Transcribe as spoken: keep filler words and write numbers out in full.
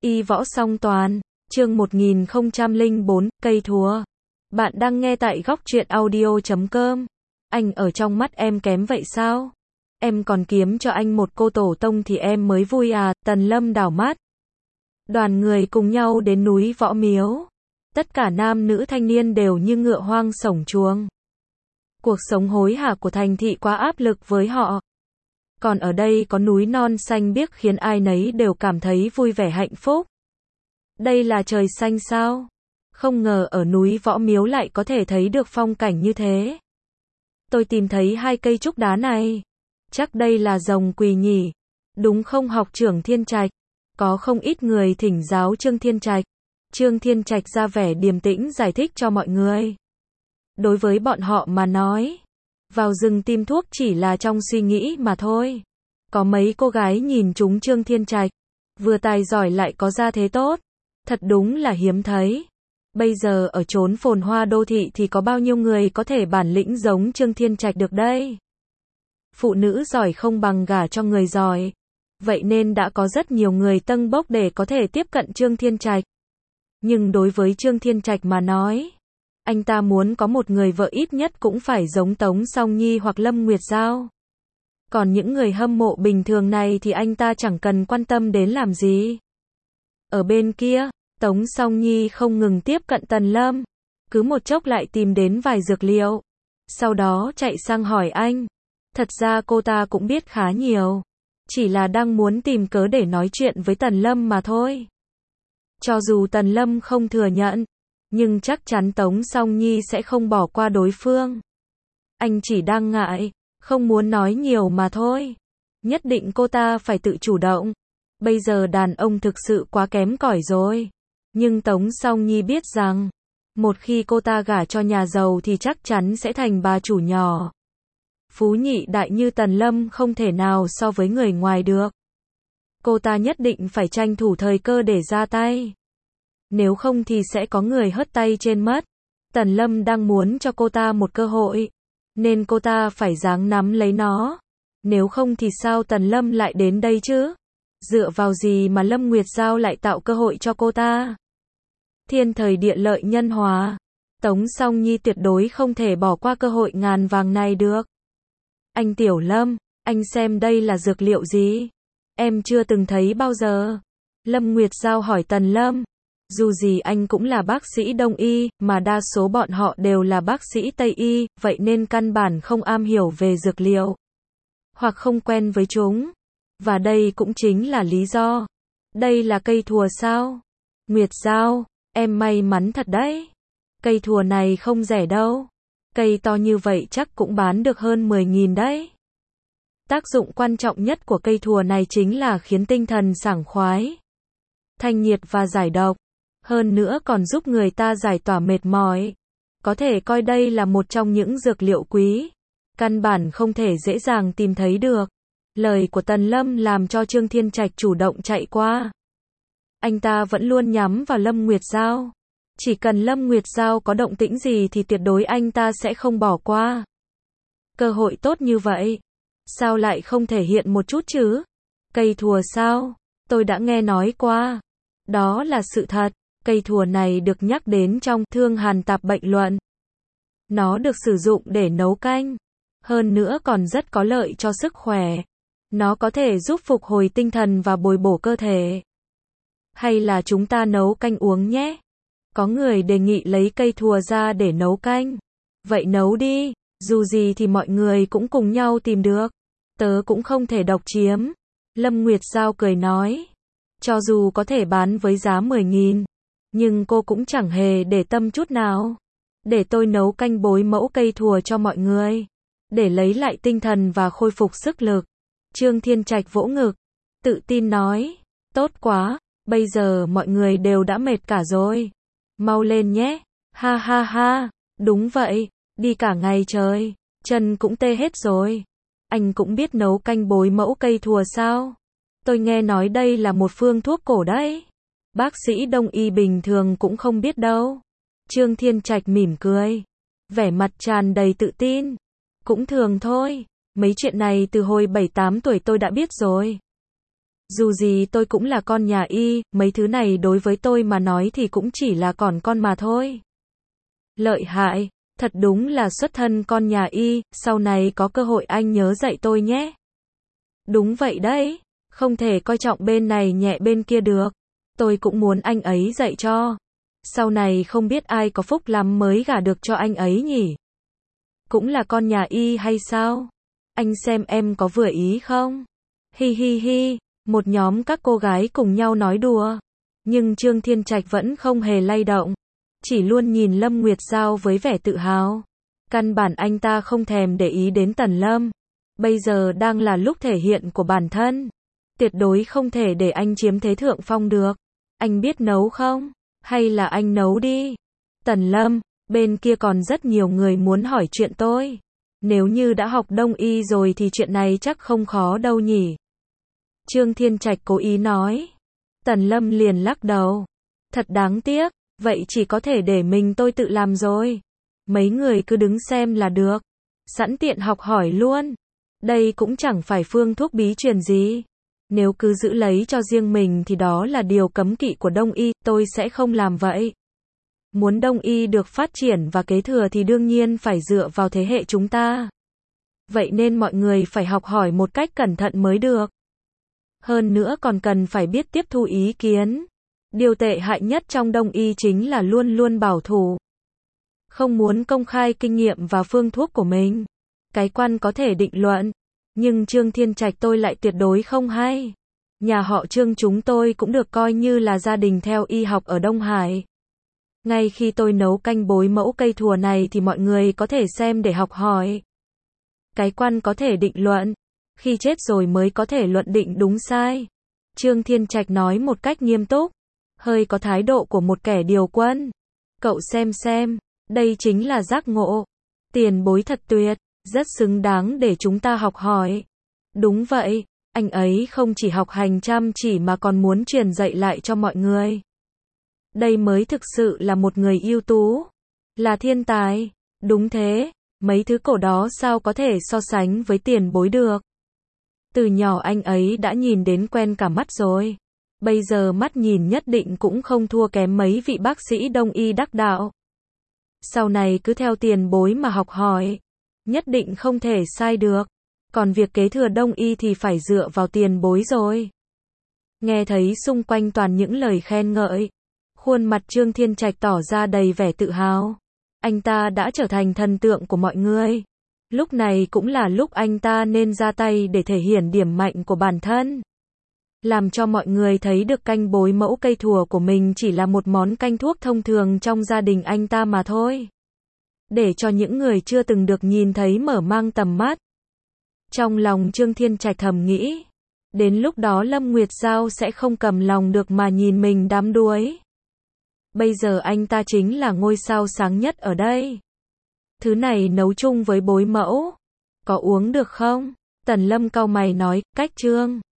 Y võ song toàn, chương một nghìn không trăm lẻ bốn, cây thùa. Bạn đang nghe tại góc truyện audio chấm com. Anh ở trong mắt em kém vậy sao? Em còn kiếm cho anh một cô tổ tông thì em mới vui à, Tần Lâm đảo mắt. Đoàn người cùng nhau đến núi Võ Miếu. Tất cả nam nữ thanh niên đều như ngựa hoang sổng chuồng. Cuộc sống hối hả của thành thị quá áp lực với họ. Còn ở đây có núi non xanh biếc khiến ai nấy đều cảm thấy vui vẻ hạnh phúc. Đây là trời xanh sao? Không ngờ ở núi Võ Miếu lại có thể thấy được phong cảnh như thế. Tôi tìm thấy hai cây trúc đá này. Chắc đây là rồng quỳ nhỉ? Đúng không học trưởng Thiên Trạch? Có không ít người thỉnh giáo Trương Thiên Trạch. Trương Thiên Trạch ra vẻ điềm tĩnh giải thích cho mọi người. Đối với bọn họ mà nói, vào rừng tìm thuốc chỉ là trong suy nghĩ mà thôi. Có mấy cô gái nhìn chúng Trương Thiên Trạch, vừa tài giỏi lại có gia thế tốt, thật đúng là hiếm thấy. Bây giờ ở chốn phồn hoa đô thị thì có bao nhiêu người có thể bản lĩnh giống Trương Thiên Trạch được đây? Phụ nữ giỏi không bằng gả cho người giỏi. Vậy nên đã có rất nhiều người tâng bốc để có thể tiếp cận Trương Thiên Trạch. Nhưng đối với Trương Thiên Trạch mà nói, anh ta muốn có một người vợ ít nhất cũng phải giống Tống Song Nhi hoặc Lâm Nguyệt Giao. Còn những người hâm mộ bình thường này thì anh ta chẳng cần quan tâm đến làm gì. Ở bên kia, Tống Song Nhi không ngừng tiếp cận Tần Lâm, cứ một chốc lại tìm đến vài dược liệu. Sau đó chạy sang hỏi anh. Thật ra cô ta cũng biết khá nhiều, chỉ là đang muốn tìm cớ để nói chuyện với Tần Lâm mà thôi. Cho dù Tần Lâm không thừa nhận, nhưng chắc chắn Tống Song Nhi sẽ không bỏ qua đối phương. Anh chỉ đang ngại, không muốn nói nhiều mà thôi. Nhất định cô ta phải tự chủ động. Bây giờ đàn ông thực sự quá kém cỏi rồi. Nhưng Tống Song Nhi biết rằng, một khi cô ta gả cho nhà giàu thì chắc chắn sẽ thành bà chủ nhỏ. Phú nhị đại như Tần Lâm không thể nào so với người ngoài được. Cô ta nhất định phải tranh thủ thời cơ để ra tay. Nếu không thì sẽ có người hất tay trên mất. Tần Lâm đang muốn cho cô ta một cơ hội, nên cô ta phải ráng nắm lấy nó. Nếu không thì sao Tần Lâm lại đến đây chứ? Dựa vào gì mà Lâm Nguyệt Giao lại tạo cơ hội cho cô ta? Thiên thời địa lợi nhân hòa, Tống Song Nhi tuyệt đối không thể bỏ qua cơ hội ngàn vàng này được. Anh Tiểu Lâm, anh xem đây là dược liệu gì? Em chưa từng thấy bao giờ. Lâm Nguyệt Giao hỏi Tần Lâm. Dù gì anh cũng là bác sĩ Đông y, mà đa số bọn họ đều là bác sĩ Tây y, vậy nên căn bản không am hiểu về dược liệu, hoặc không quen với chúng. Và đây cũng chính là lý do. Đây là cây thùa sao? Nguyệt Giao, em may mắn thật đấy. Cây thùa này không rẻ đâu. Cây to như vậy chắc cũng bán được hơn mười nghìn đấy. Tác dụng quan trọng nhất của cây thùa này chính là khiến tinh thần sảng khoái, thanh nhiệt và giải độc. Hơn nữa còn giúp người ta giải tỏa mệt mỏi. Có thể coi đây là một trong những dược liệu quý. Căn bản không thể dễ dàng tìm thấy được. Lời của Tần Lâm làm cho Trương Thiên Trạch chủ động chạy qua. Anh ta vẫn luôn nhắm vào Lâm Nguyệt Giao. Chỉ cần Lâm Nguyệt Giao có động tĩnh gì thì tuyệt đối anh ta sẽ không bỏ qua. Cơ hội tốt như vậy, sao lại không thể hiện một chút chứ? Cây thùa sao? Tôi đã nghe nói qua. Đó là sự thật. Cây thùa này được nhắc đến trong Thương Hàn Tạp Bệnh Luận. Nó được sử dụng để nấu canh. Hơn nữa còn rất có lợi cho sức khỏe. Nó có thể giúp phục hồi tinh thần và bồi bổ cơ thể. Hay là chúng ta nấu canh uống nhé? Có người đề nghị lấy cây thùa ra để nấu canh. Vậy nấu đi, dù gì thì mọi người cũng cùng nhau tìm được. Tớ cũng không thể độc chiếm. Lâm Nguyệt Giao cười nói. Cho dù có thể bán với giá mười nghìn, nhưng cô cũng chẳng hề để tâm chút nào. Để tôi nấu canh bối mẫu cây thùa cho mọi người, để lấy lại tinh thần và khôi phục sức lực. Trương Thiên Trạch vỗ ngực, tự tin nói. Tốt quá, bây giờ mọi người đều đã mệt cả rồi. Mau lên nhé. Ha ha ha, đúng vậy, đi cả ngày trời, chân cũng tê hết rồi. Anh cũng biết nấu canh bối mẫu cây thùa sao? Tôi nghe nói đây là một phương thuốc cổ đấy. Bác sĩ Đông y bình thường cũng không biết đâu. Trương Thiên Trạch mỉm cười, vẻ mặt tràn đầy tự tin. Cũng thường thôi, mấy chuyện này từ hồi bảy tám tuổi tôi đã biết rồi. Dù gì tôi cũng là con nhà y, mấy thứ này đối với tôi mà nói thì cũng chỉ là còn con mà thôi. Lợi hại, thật đúng là xuất thân con nhà y, sau này có cơ hội anh nhớ dạy tôi nhé. Đúng vậy đấy, không thể coi trọng bên này nhẹ bên kia được. Tôi cũng muốn anh ấy dạy cho. Sau này không biết ai có phúc lắm mới gả được cho anh ấy nhỉ. Cũng là con nhà y hay sao? Anh xem em có vừa ý không? Hi hi hi, một nhóm các cô gái cùng nhau nói đùa. Nhưng Trương Thiên Trạch vẫn không hề lay động. Chỉ luôn nhìn Lâm Nguyệt Giao với vẻ tự hào. Căn bản anh ta không thèm để ý đến Tần Lâm. Bây giờ đang là lúc thể hiện của bản thân. Tuyệt đối không thể để anh chiếm thế thượng phong được. Anh biết nấu không? Hay là anh nấu đi? Tần Lâm, bên kia còn rất nhiều người muốn hỏi chuyện tôi. Nếu như đã học đông y rồi thì chuyện này chắc không khó đâu nhỉ. Trương Thiên Trạch cố ý nói. Tần Lâm liền lắc đầu. Thật đáng tiếc, vậy chỉ có thể để mình tôi tự làm rồi. Mấy người cứ đứng xem là được. Sẵn tiện học hỏi luôn. Đây cũng chẳng phải phương thuốc bí truyền gì. Nếu cứ giữ lấy cho riêng mình thì đó là điều cấm kỵ của đông y, tôi sẽ không làm vậy. Muốn đông y được phát triển và kế thừa thì đương nhiên phải dựa vào thế hệ chúng ta. Vậy nên mọi người phải học hỏi một cách cẩn thận mới được. Hơn nữa còn cần phải biết tiếp thu ý kiến. Điều tệ hại nhất trong đông y chính là luôn luôn bảo thủ. Không muốn công khai kinh nghiệm và phương thuốc của mình. Cái quan có thể định luận. Nhưng Trương Thiên Trạch tôi lại tuyệt đối không hay. Nhà họ Trương chúng tôi cũng được coi như là gia đình theo y học ở Đông Hải. Ngay khi tôi nấu canh bối mẫu cây thùa này thì mọi người có thể xem để học hỏi. Cái quan có thể định luận. Khi chết rồi mới có thể luận định đúng sai. Trương Thiên Trạch nói một cách nghiêm túc. Hơi có thái độ của một kẻ điều quân. Cậu xem xem. Đây chính là giác ngộ. Tiền bối thật tuyệt. Rất xứng đáng để chúng ta học hỏi. Đúng vậy, anh ấy không chỉ học hành chăm chỉ mà còn muốn truyền dạy lại cho mọi người. Đây mới thực sự là một người ưu tú. Là thiên tài. Đúng thế, mấy thứ cổ đó sao có thể so sánh với tiền bối được. Từ nhỏ anh ấy đã nhìn đến quen cả mắt rồi. Bây giờ mắt nhìn nhất định cũng không thua kém mấy vị bác sĩ đông y đắc đạo. Sau này cứ theo tiền bối mà học hỏi. Nhất định không thể sai được. Còn việc kế thừa đông y thì phải dựa vào tiền bối rồi. Nghe thấy xung quanh toàn những lời khen ngợi. Khuôn mặt Trương Thiên Trạch tỏ ra đầy vẻ tự hào. Anh ta đã trở thành thần tượng của mọi người. Lúc này cũng là lúc anh ta nên ra tay để thể hiện điểm mạnh của bản thân. Làm cho mọi người thấy được canh bối mẫu cây thùa của mình chỉ là một món canh thuốc thông thường trong gia đình anh ta mà thôi. Để cho những người chưa từng được nhìn thấy mở mang tầm mắt. Trong lòng Trương Thiên Trạch thầm nghĩ. Đến lúc đó Lâm Nguyệt Giao sẽ không cầm lòng được mà nhìn mình đắm đuối. Bây giờ anh ta chính là ngôi sao sáng nhất ở đây. Thứ này nấu chung với bối mẫu. Có uống được không? Tần Lâm cau mày nói, cách Trương